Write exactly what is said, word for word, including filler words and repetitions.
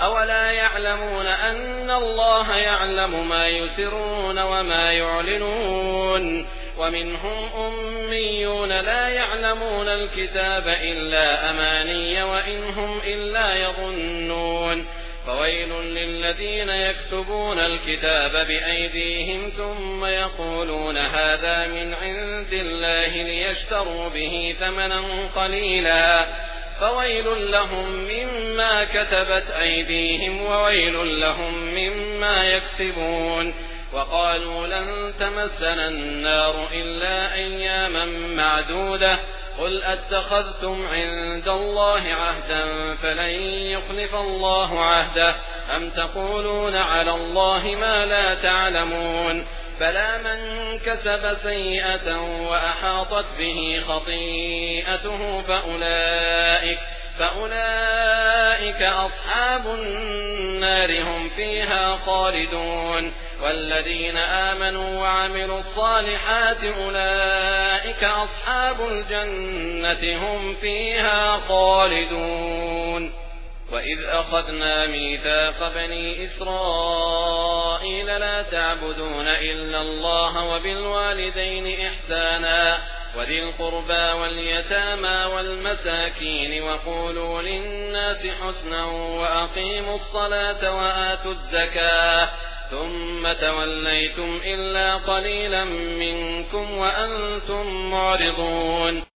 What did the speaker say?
أولا يعلمون أن الله يعلم ما يسرون وما يعلنون ومنهم أميون لا يعلمون الكتاب إلا أماني وإن هم إلا يظنون فويل للذين يكتبون الكتاب بأيديهم ثم يقولون هذا من عند الله ليشتروا به ثمنا قليلا فويل لهم مما كتبت أيديهم وويل لهم مما يكسبون وقالوا لن تمسنا النار إلا أياما معدودة قل أتخذتم عند الله عهدا فلن يخلف الله عهده أم تقولون على الله ما لا تعلمون بلى من كسب سيئة وأحاطت به خطيئته فأولئك, فأولئك أصحاب النار هم فيها خالدون والذين آمنوا وعملوا الصالحات أولئك أصحاب الجنة هم فيها خالدون وإذ أخذنا ميثاق بني إسرائيل لا تعبدون إلا الله وبالوالدين إحسانا وذي القربى واليتامى والمساكين وقولوا للناس حسنا وأقيموا الصلاة وآتوا الزكاة ثم توليتم إلا قليلا منكم وأنتم معرضون